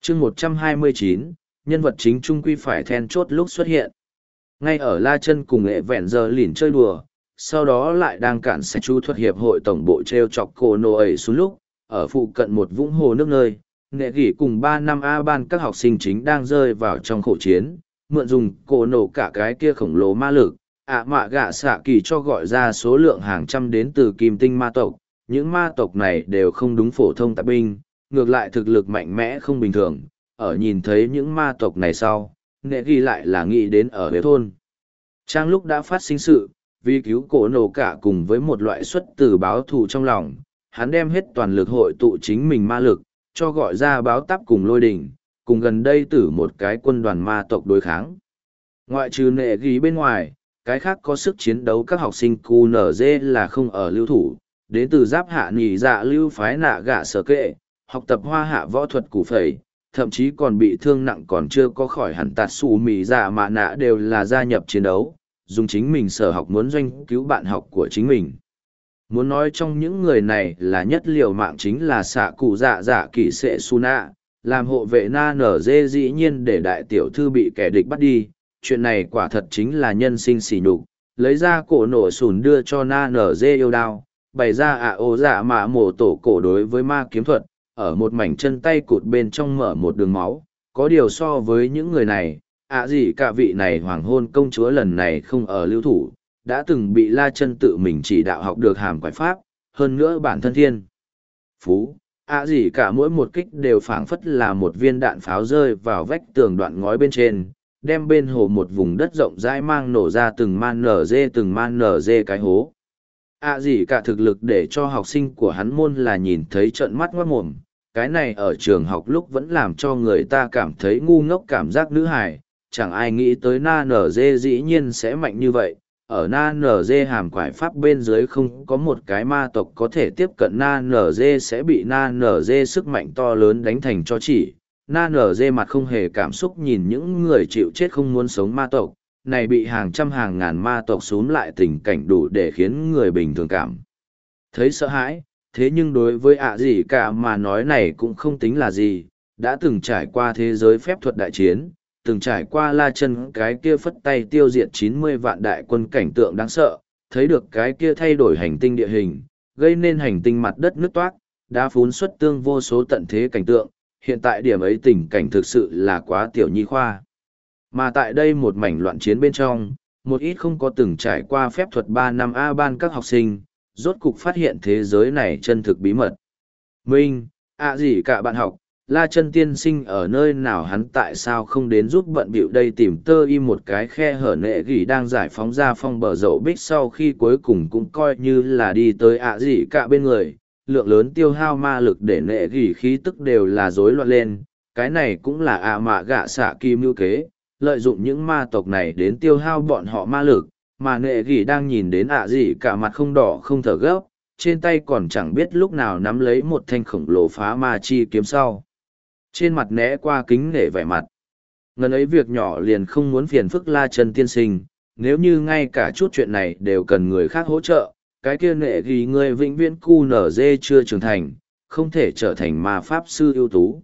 chương 129, nhân vật chính trung quy phải then chốt lúc xuất hiện. Ngay ở La Chân cùng nghệ vẹn giờ lỉn chơi đùa, sau đó lại đang cản sạch chú thuật hiệp hội tổng bộ treo chọc cô nô ấy xuống lúc, ở phụ cận một vũng hồ nước nơi, nghệ gỉ cùng 3 năm A ban các học sinh chính đang rơi vào trong khổ chiến, mượn dùng cô nổ cả cái kia khổng lồ ma lực, mạ gạ xạ kỳ cho gọi ra số lượng hàng trăm đến từ kim tinh ma tộc. Những ma tộc này đều không đúng phổ thông tạp binh, ngược lại thực lực mạnh mẽ không bình thường. Ở nhìn thấy những ma tộc này sau, nghệ ghi lại là nghĩ đến ở bếp thôn. Trang lúc đã phát sinh sự, vì cứu cổ nổ cả cùng với một loại xuất từ báo thù trong lòng, hắn đem hết toàn lực hội tụ chính mình ma lực, cho gọi ra báo táp cùng lôi đỉnh, cùng gần đây tử một cái quân đoàn ma tộc đối kháng. Ngoại trừ nghệ ghi bên ngoài, cái khác có sức chiến đấu các học sinh QNZ là không ở lưu thủ, đến từ giáp hạ nhì dạ lưu phái nạ gạ sở kệ, học tập hoa hạ võ thuật củ phẩy, thậm chí còn bị thương nặng còn chưa có khỏi hẳn tạt xù mì dạ mạ nạ đều là gia nhập chiến đấu, dùng chính mình sở học muốn doanh cứu bạn học của chính mình. Muốn nói trong những người này là nhất liều mạng chính là xạ cụ dạ dạ kỳ sệ su nạ, làm hộ vệ na nở dê dĩ nhiên để đại tiểu thư bị kẻ địch bắt đi, chuyện này quả thật chính là nhân sinh sỉ nhục, lấy ra cổ nổ sùn đưa cho na nở dê yêu đao, bày ra ô dạ mạ mổ tổ cổ đối với ma kiếm thuật, ở một mảnh chân tay cụt bên trong mở một đường máu, có điều so với những người này, gì cả vị này hoàng hôn công chúa lần này không ở lưu thủ, đã từng bị La Chân tự mình chỉ đạo học được hàm quái pháp, hơn nữa bản thân thiên. Phú, gì cả mỗi một kích đều phảng phất là một viên đạn pháo rơi vào vách tường đoạn ngói bên trên, đem bên hồ một vùng đất rộng rãi mang nổ ra từng man nở dê cái hố. Gì cả thực lực để cho học sinh của hắn môn là nhìn thấy trợn mắt ngoát mồm, cái này ở trường học lúc vẫn làm cho người ta cảm thấy ngu ngốc cảm giác nữ hài, chẳng ai nghĩ tới na nở dê dĩ nhiên sẽ mạnh như vậy. Ở na nở dê hàm quải pháp bên dưới không có một cái ma tộc có thể tiếp cận na nở dê sẽ bị na nở dê sức mạnh to lớn đánh thành cho chỉ. Na nở dê mặt không hề cảm xúc nhìn những người chịu chết không muốn sống ma tộc, này bị hàng trăm hàng ngàn ma tộc xúm lại tình cảnh đủ để khiến người bình thường cảm thấy sợ hãi. Thế nhưng đối với gì cả mà nói này cũng không tính là gì, đã từng trải qua thế giới phép thuật đại chiến, từng trải qua La Chân cái kia phất tay tiêu diệt 90 vạn đại quân cảnh tượng đáng sợ, thấy được cái kia thay đổi hành tinh địa hình, gây nên hành tinh mặt đất nứt toát, đá phún xuất tương vô số tận thế cảnh tượng, hiện tại điểm ấy tình cảnh thực sự là quá tiểu nhi khoa. Mà tại đây một mảnh loạn chiến bên trong, một ít không có từng trải qua phép thuật 3 năm A ban các học sinh, rốt cục phát hiện thế giới này chân thực bí mật. Minh, gì cả bạn học, La Chân tiên sinh ở nơi nào hắn tại sao không đến giúp bận bịu đây tìm tơ im một cái khe hở nệ gỉ đang giải phóng ra phong bờ dậu bích sau khi cuối cùng cũng coi như là đi tới gì cả bên người, lượng lớn tiêu hao ma lực để nệ gỉ khí tức đều là rối loạn lên, cái này cũng là mạ gạ xạ kim mưu kế, lợi dụng những ma tộc này đến tiêu hao bọn họ ma lực, mà nệ gỉ đang nhìn đến gì cả mặt không đỏ không thở gấp, trên tay còn chẳng biết lúc nào nắm lấy một thanh khổng lồ phá ma chi kiếm sau. Trên mặt né qua kính nể vẻ mặt. Ngần ấy việc nhỏ liền không muốn phiền phức La Chân tiên sinh, nếu như ngay cả chút chuyện này đều cần người khác hỗ trợ, cái kia nệ gỉ người vĩnh viễn cu nở dê chưa trưởng thành, không thể trở thành ma pháp sư ưu tú.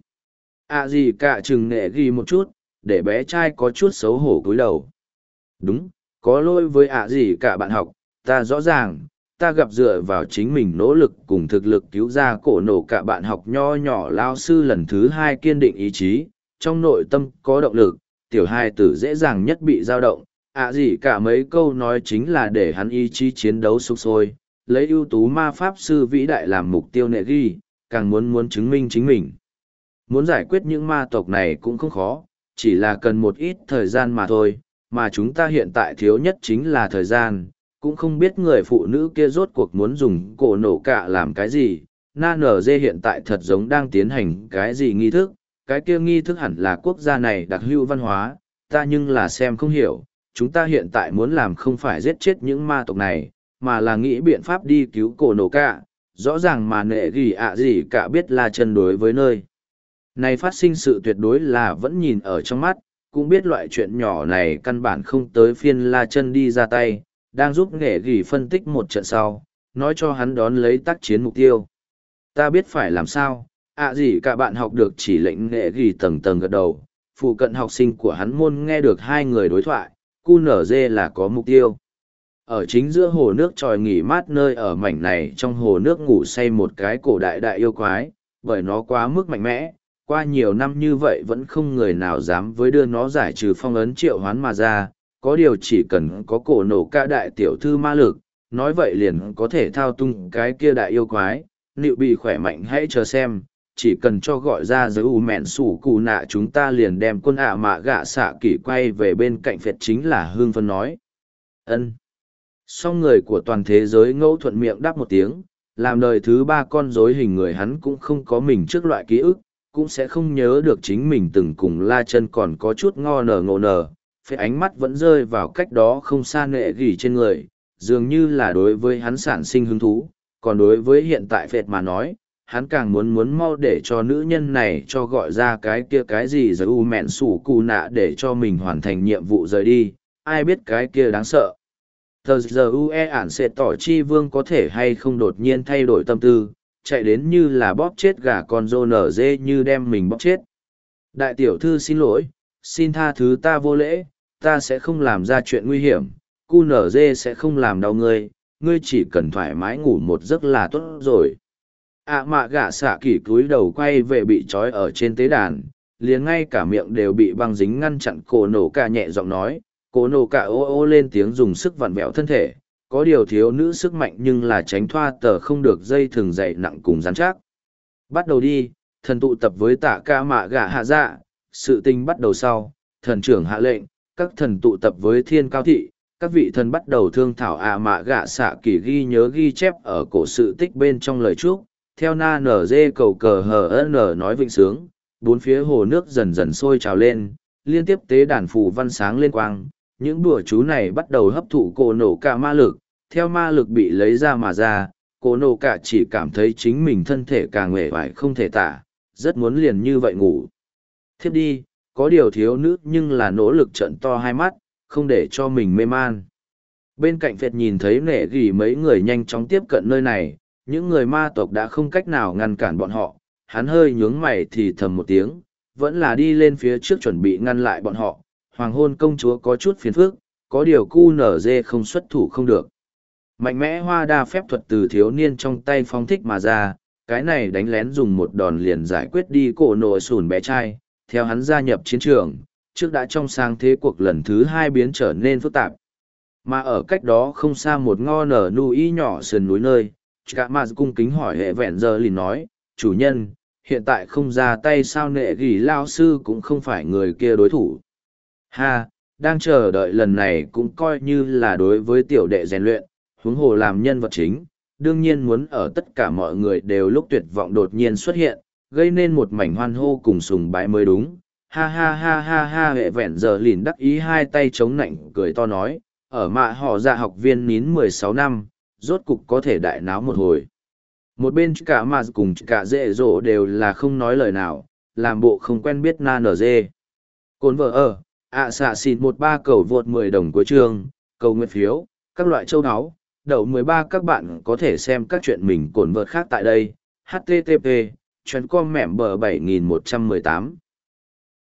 Gì cả chừng nệ gỉ một chút, để bé trai có chút xấu hổ cúi đầu. Đúng, có lỗi với gì cả bạn học, ta rõ ràng, ta gặp dựa vào chính mình nỗ lực cùng thực lực cứu ra cổ nổ cả bạn học nho nhỏ lao sư lần thứ 2 kiên định ý chí, trong nội tâm có động lực, tiểu hài tử dễ dàng nhất bị dao động, gì cả mấy câu nói chính là để hắn ý chí chiến đấu sục sôi, lấy ưu tú ma pháp sư vĩ đại làm mục tiêu nệ ghi, càng muốn chứng minh chính mình. Muốn giải quyết những ma tộc này cũng không khó, chỉ là cần một ít thời gian mà thôi, mà chúng ta hiện tại thiếu nhất chính là thời gian, cũng không biết người phụ nữ kia rốt cuộc muốn dùng cổ nổ cả làm cái gì. Na nở dê hiện tại thật giống đang tiến hành cái gì nghi thức, cái kia nghi thức hẳn là quốc gia này đặc hữu văn hóa, ta nhưng là xem không hiểu, chúng ta hiện tại muốn làm không phải giết chết những ma tộc này, mà là nghĩ biện pháp đi cứu cổ nổ cả, rõ ràng mà nệ gỉ gì cả biết La Chân đối với nơi này phát sinh sự tuyệt đối là vẫn nhìn ở trong mắt, cũng biết loại chuyện nhỏ này căn bản không tới phiên La Chân đi ra tay, đang giúp nghệ gỉ phân tích một trận sau, nói cho hắn đón lấy tác chiến mục tiêu. Ta biết phải làm sao, Gì cả bạn học được chỉ lệnh nghệ ghi tầng tầng gật đầu, phụ cận học sinh của hắn môn nghe được hai người đối thoại, QNZ là có mục tiêu. Ở chính giữa hồ nước tròi nghỉ mát nơi ở mảnh này trong hồ nước ngủ say một cái cổ đại đại yêu quái, bởi nó quá mức mạnh mẽ, qua nhiều năm như vậy vẫn không người nào dám với đưa nó giải trừ phong ấn triệu hoán mà ra, có điều chỉ cần có cổ nổ ca đại tiểu thư ma lực, nói vậy liền có thể thao tung cái kia đại yêu quái, liệu bị khỏe mạnh hãy chờ xem, chỉ cần cho gọi ra giới u mẹn sủ cù nạ chúng ta liền đem quân ạ mạ gạ xạ kỷ quay về bên cạnh phệt chính là hương phân nói. Ân. Song người của toàn thế giới ngẫu thuận miệng đáp một tiếng, làm đời thứ ba con rối hình người hắn cũng không có mình trước loại ký ức, cũng sẽ không nhớ được chính mình từng cùng la chân còn có chút ngộ nở, phế ánh mắt vẫn rơi vào cách đó không xa nệ gỉ trên người, dường như là đối với hắn sản sinh hứng thú, còn đối với hiện tại phệt mà nói, hắn càng muốn mau để cho nữ nhân này cho gọi ra cái kia cái gì rồi u mẹn sủ cù nạ để cho mình hoàn thành nhiệm vụ rời đi, ai biết cái kia đáng sợ. Tờ giờ UE ản sẽ tỏ chi vương có thể hay không đột nhiên thay đổi tâm tư, chạy đến như là bóp chết gà con rô nở dê như đem mình bóp chết. Đại tiểu thư xin lỗi, xin tha thứ ta vô lễ, ta sẽ không làm ra chuyện nguy hiểm, cu nở dê sẽ không làm đau ngươi, ngươi chỉ cần thoải mái ngủ một giấc là tốt rồi. Mạ gạ xạ kỳ cúi đầu quay về bị trói ở trên tế đàn, liền ngay cả miệng đều bị băng dính ngăn chặn cổ nổ cả nhẹ giọng nói, cổ nổ cả ô ô lên tiếng dùng sức vặn vẹo thân thể, có điều thiếu nữ sức mạnh nhưng là tránh thoa tờ không được dây thừng dày nặng cùng rắn chắc. Bắt đầu đi, thần tụ tập với tạ ca mạ gạ hạ dạ, sự tình bắt đầu sau, thần trưởng hạ lệnh, các thần tụ tập với thiên cao thị, các vị thần bắt đầu thương thảo mạ gạ xạ kỳ ghi nhớ ghi chép ở cổ sự tích bên trong lời chúc, theo na nở dê cầu cờ hờ n nói vịnh sướng, bốn phía hồ nước dần dần sôi trào lên, liên tiếp tế đàn phù văn sáng lên quang, những đùa chú này bắt đầu hấp thụ cổ nổ cả ma lực, theo ma lực bị lấy ra mà ra, cổ nổ cả chỉ cảm thấy chính mình thân thể càng uể oải không thể tả, rất muốn liền như vậy ngủ. Thiếp đi, có điều thiếu nữ nhưng là nỗ lực trận to hai mắt, không để cho mình mê man. Bên cạnh Phệt nhìn thấy nệ gỉ mấy người nhanh chóng tiếp cận nơi này, những người ma tộc đã không cách nào ngăn cản bọn họ, hắn hơi nhướng mày thì thầm một tiếng, vẫn là đi lên phía trước chuẩn bị ngăn lại bọn họ. Hoàng hôn công chúa có chút phiền phức, có điều cu nở dê không xuất thủ không được. Mạnh mẽ hoa đa phép thuật từ thiếu niên trong tay phóng thích mà ra, cái này đánh lén dùng một đòn liền giải quyết đi cổ nổ sùn bé trai, theo hắn gia nhập chiến trường, trước đã trong sang thế cuộc lần thứ hai biến trở nên phức tạp. Mà ở cách đó không xa một ngo nở nuôi nhỏ sườn núi nơi, Chika Ma cung kính hỏi hệ vẹn giờ liền nói, chủ nhân, hiện tại không ra tay sao nệ gỉ lao sư cũng không phải người kia đối thủ. Ha, đang chờ đợi lần này cũng coi như là đối với tiểu đệ rèn luyện, huống hồ làm nhân vật chính, đương nhiên muốn ở tất cả mọi người đều lúc tuyệt vọng đột nhiên xuất hiện, gây nên một mảnh hoan hô cùng sùng bái mới đúng. Ha ha ha ha ha hệ vẹn giờ lìn đắc ý hai tay chống nạnh cười to nói, ở mạ họ dạ học viên nín 16 năm, rốt cục có thể đại náo một hồi. Một bên cả mà cùng cả dễ dỗ đều là không nói lời nào, làm bộ không quen biết na nở dê. Cồn vợ ở, xạ xịt 13 cầu vượt 10 đồng cuối chương, cầu nguyện phiếu, các loại châu áo, đậu 13 các bạn có thể xem các chuyện mình cồn vợt khác tại đây. HTTP, chuyến com mẻm bờ 7118.